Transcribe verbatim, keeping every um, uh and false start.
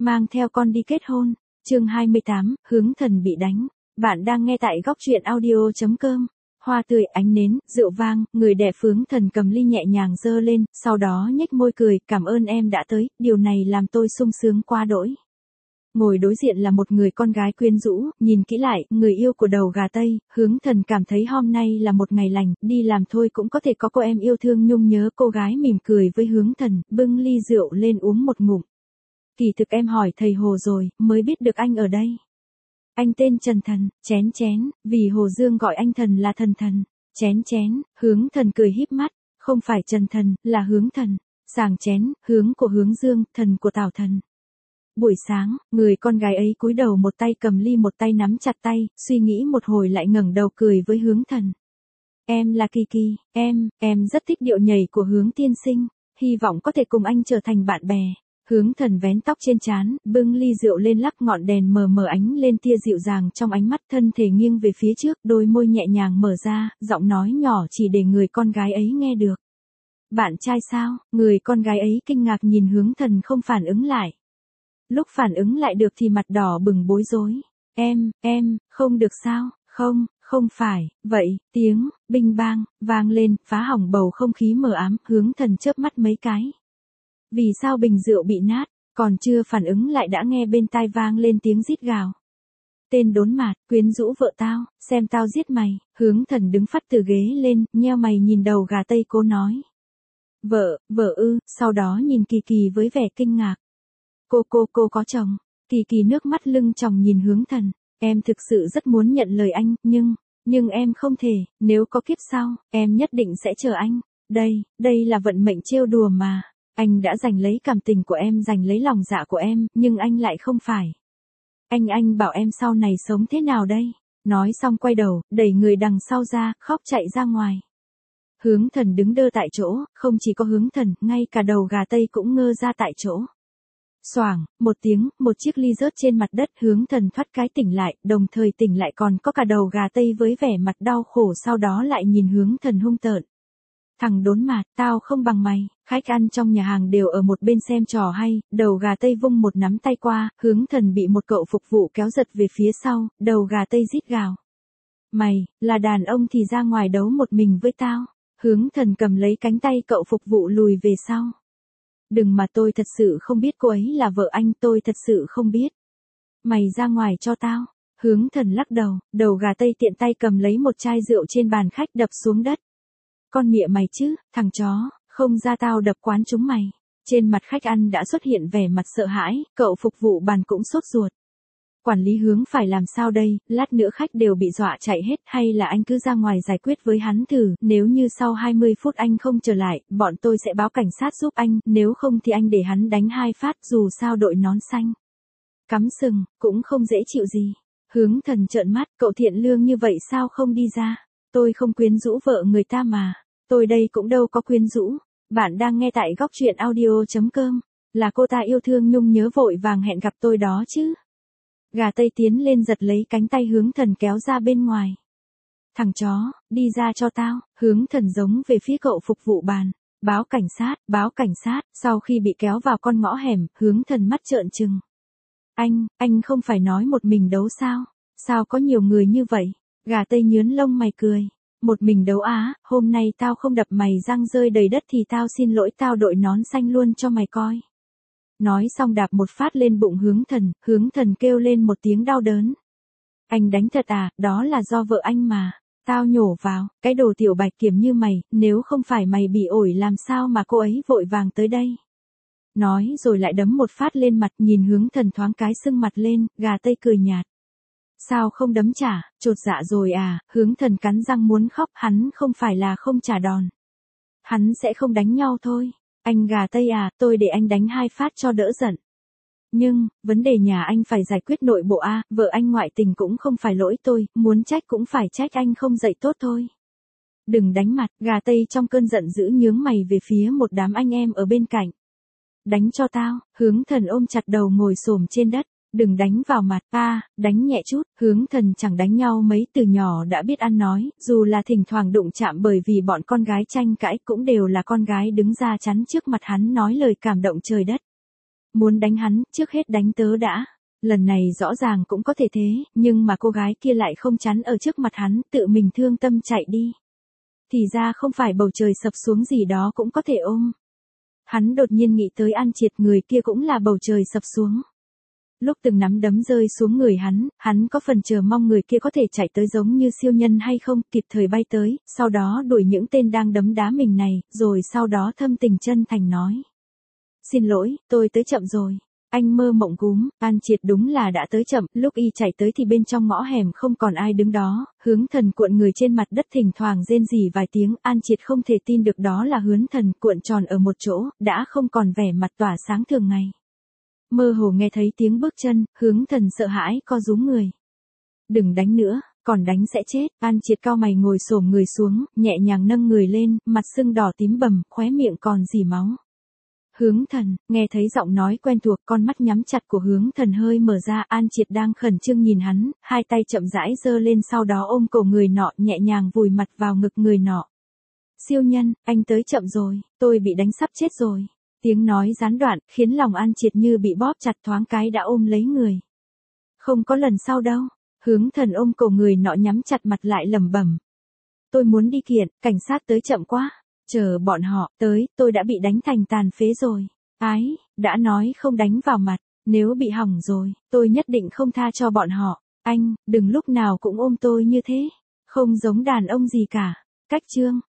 mang theo con đi kết hôn. Chương hai mươi tám, hướng thần bị đánh. Bạn đang nghe tại góc truyện audio chấm com. Hoa tươi, ánh nến, rượu vang, người đẹp hướng thần cầm ly nhẹ nhàng giơ lên, sau đó nhếch môi cười, cảm ơn em đã tới, điều này làm tôi sung sướng quá đỗi. Ngồi đối diện là một người con gái quyến rũ, nhìn kỹ lại, người yêu của đầu gà Tây, hướng thần cảm thấy hôm nay là một ngày lành, đi làm thôi cũng có thể có cô em yêu thương nhung nhớ. Cô gái mỉm cười với hướng thần, bưng ly rượu lên uống một ngụm. Kỳ thực em hỏi thầy Hồ rồi, mới biết được anh ở đây. Anh tên Trần Thần, chén chén, vì Hồ Dương gọi anh Thần là Thần Thần, chén chén, hướng thần cười híp mắt, không phải Trần Thần, là hướng thần, sàng chén, hướng của hướng Dương, thần của Tào Thần. Buổi sáng, người con gái ấy cúi đầu một tay cầm ly một tay nắm chặt tay, suy nghĩ một hồi lại ngẩng đầu cười với hướng thần. Em là Kỳ Kỳ, em, em rất thích điệu nhảy của hướng tiên sinh, hy vọng có thể cùng anh trở thành bạn bè. Hướng thần vén tóc trên trán, bưng ly rượu lên lắc ngọn đèn mờ mờ ánh lên tia dịu dàng trong ánh mắt, thân thể nghiêng về phía trước, đôi môi nhẹ nhàng mở ra, giọng nói nhỏ chỉ để người con gái ấy nghe được. Bạn trai sao? Người con gái ấy kinh ngạc nhìn hướng thần không phản ứng lại. Lúc phản ứng lại được thì mặt đỏ bừng bối rối. Em, em, không được sao? Không, không phải, vậy, tiếng, binh bang, vang lên, phá hỏng bầu không khí mờ ám, hướng thần chớp mắt mấy cái. Vì sao bình rượu bị nát, còn chưa phản ứng lại đã nghe bên tai vang lên tiếng rít gào. Tên đốn mạt, quyến rũ vợ tao, xem tao giết mày, hướng thần đứng phắt từ ghế lên, nheo mày nhìn đầu gà Tây cố nói. Vợ, vợ ư, sau đó nhìn Kỳ Kỳ với vẻ kinh ngạc. Cô cô cô có chồng, Kỳ Kỳ nước mắt lưng tròng nhìn hướng thần, em thực sự rất muốn nhận lời anh, nhưng, nhưng em không thể, nếu có kiếp sau, em nhất định sẽ chờ anh, đây, đây là vận mệnh trêu đùa mà. Anh đã giành lấy cảm tình của em, giành lấy lòng dạ của em, nhưng anh lại không phải. Anh anh bảo em sau này sống thế nào đây? Nói xong quay đầu, đẩy người đằng sau ra, khóc chạy ra ngoài. Hướng thần đứng đơ tại chỗ, không chỉ có hướng thần, ngay cả đầu gà Tây cũng ngơ ra tại chỗ. Xoảng, một tiếng, một chiếc ly rớt trên mặt đất, hướng thần thoát cái tỉnh lại, đồng thời tỉnh lại còn có cả đầu gà Tây với vẻ mặt đau khổ, sau đó lại nhìn hướng thần hung tợn. Thằng đốn mạt, tao không bằng mày, khách ăn trong nhà hàng đều ở một bên xem trò hay, đầu gà Tây vung một nắm tay qua, hướng thần bị một cậu phục vụ kéo giật về phía sau, đầu gà Tây rít gào. Mày, là đàn ông thì ra ngoài đấu một mình với tao, hướng thần cầm lấy cánh tay cậu phục vụ lùi về sau. Đừng mà tôi thật sự không biết cô ấy là vợ anh, tôi thật sự không biết. Mày ra ngoài cho tao, hướng thần lắc đầu, đầu gà Tây tiện tay cầm lấy một chai rượu trên bàn khách đập xuống đất. Con mịa mày chứ, thằng chó, không ra tao đập quán chúng mày. Trên mặt khách ăn đã xuất hiện vẻ mặt sợ hãi, cậu phục vụ bàn cũng sốt ruột. Quản lý hướng phải làm sao đây, lát nữa khách đều bị dọa chạy hết, hay là anh cứ ra ngoài giải quyết với hắn thử, nếu như sau hai mươi phút anh không trở lại, bọn tôi sẽ báo cảnh sát giúp anh, nếu không thì anh để hắn đánh hai phát, dù sao đội nón xanh. Cắm sừng, cũng không dễ chịu gì. Hướng thần trợn mắt, cậu thiện lương như vậy sao không đi ra? Tôi không quyến rũ vợ người ta mà. Tôi đây cũng đâu có quyến rũ. Bạn đang nghe tại góc truyện audio chấm com. Là cô ta yêu thương nhung nhớ vội vàng hẹn gặp tôi đó chứ. Gà Tây tiến lên giật lấy cánh tay hướng thần kéo ra bên ngoài. Thằng chó, đi ra cho tao. Hướng thần giống về phía cậu phục vụ bàn. Báo cảnh sát, báo cảnh sát. Sau khi bị kéo vào con ngõ hẻm, hướng thần mắt trợn trừng. Anh, anh không phải nói một mình đấu sao? Sao có nhiều người như vậy? Gà Tây nhướn lông mày cười. Một mình đấu á, hôm nay tao không đập mày răng rơi đầy đất thì tao xin lỗi, tao đội nón xanh luôn cho mày coi. Nói xong đạp một phát lên bụng hướng thần, hướng thần kêu lên một tiếng đau đớn. Anh đánh thật à, đó là do vợ anh mà. Tao nhổ vào, cái đồ tiểu bạch kiểm như mày, nếu không phải mày bị ổi làm sao mà cô ấy vội vàng tới đây. Nói rồi lại đấm một phát lên mặt, nhìn hướng thần thoáng cái sưng mặt lên, gà Tây cười nhạt. Sao không đấm trả, chột dạ rồi à, hướng thần cắn răng muốn khóc, hắn không phải là không trả đòn. Hắn sẽ không đánh nhau thôi. Anh gà Tây à, tôi để anh đánh hai phát cho đỡ giận. Nhưng, vấn đề nhà anh phải giải quyết nội bộ a, vợ anh ngoại tình cũng không phải lỗi tôi, muốn trách cũng phải trách anh không dạy tốt thôi. Đừng đánh mặt, gà Tây trong cơn giận dữ nhướng mày về phía một đám anh em ở bên cạnh. Đánh cho tao, hướng thần ôm chặt đầu ngồi xổm trên đất. Đừng đánh vào mặt, a, đánh nhẹ chút, hướng thần chẳng đánh nhau mấy, từ nhỏ đã biết ăn nói, dù là thỉnh thoảng đụng chạm bởi vì bọn con gái tranh cãi cũng đều là con gái đứng ra chắn trước mặt hắn nói lời cảm động trời đất. Muốn đánh hắn, trước hết đánh tớ đã. Lần này rõ ràng cũng có thể thế, nhưng mà cô gái kia lại không chắn ở trước mặt hắn, tự mình thương tâm chạy đi. Thì ra không phải bầu trời sập xuống gì đó cũng có thể ôm. Hắn đột nhiên nghĩ tới An Triệt, người kia cũng là bầu trời sập xuống. Lúc từng nắm đấm rơi xuống người hắn, hắn có phần chờ mong người kia có thể chạy tới giống như siêu nhân hay không, kịp thời bay tới, sau đó đuổi những tên đang đấm đá mình này, rồi sau đó thâm tình chân thành nói. Xin lỗi, tôi tới chậm rồi. Anh mơ mộng gúm, An Triệt đúng là đã tới chậm, lúc y chạy tới thì bên trong ngõ hẻm không còn ai đứng đó, Hướng Thần cuộn người trên mặt đất thỉnh thoảng rên rỉ vài tiếng, An Triệt không thể tin được đó là Hướng Thần cuộn tròn ở một chỗ, đã không còn vẻ mặt tỏa sáng thường ngày. Mơ hồ nghe thấy tiếng bước chân, Hướng Thần sợ hãi co rúm người. Đừng đánh nữa, còn đánh sẽ chết. An Triệt cau mày ngồi xổm người xuống, nhẹ nhàng nâng người lên, mặt sưng đỏ tím bầm, khóe miệng còn rỉ máu. Hướng Thần, nghe thấy giọng nói quen thuộc, con mắt nhắm chặt của Hướng Thần hơi mở ra, An Triệt đang khẩn trương nhìn hắn, hai tay chậm rãi giơ lên sau đó ôm cổ người nọ, nhẹ nhàng vùi mặt vào ngực người nọ. Siêu nhân, anh tới chậm rồi, tôi bị đánh sắp chết rồi. Tiếng nói gián đoạn, khiến lòng An Triệt như bị bóp chặt, thoáng cái đã ôm lấy người. Không có lần sau đâu. Hướng Thần ôm cổ người nọ nhắm chặt mặt lại lẩm bẩm. Tôi muốn đi kiện, cảnh sát tới chậm quá. Chờ bọn họ tới, tôi đã bị đánh thành tàn phế rồi. Ái, đã nói không đánh vào mặt, nếu bị hỏng rồi, tôi nhất định không tha cho bọn họ. Anh, đừng lúc nào cũng ôm tôi như thế. Không giống đàn ông gì cả. Cách chương.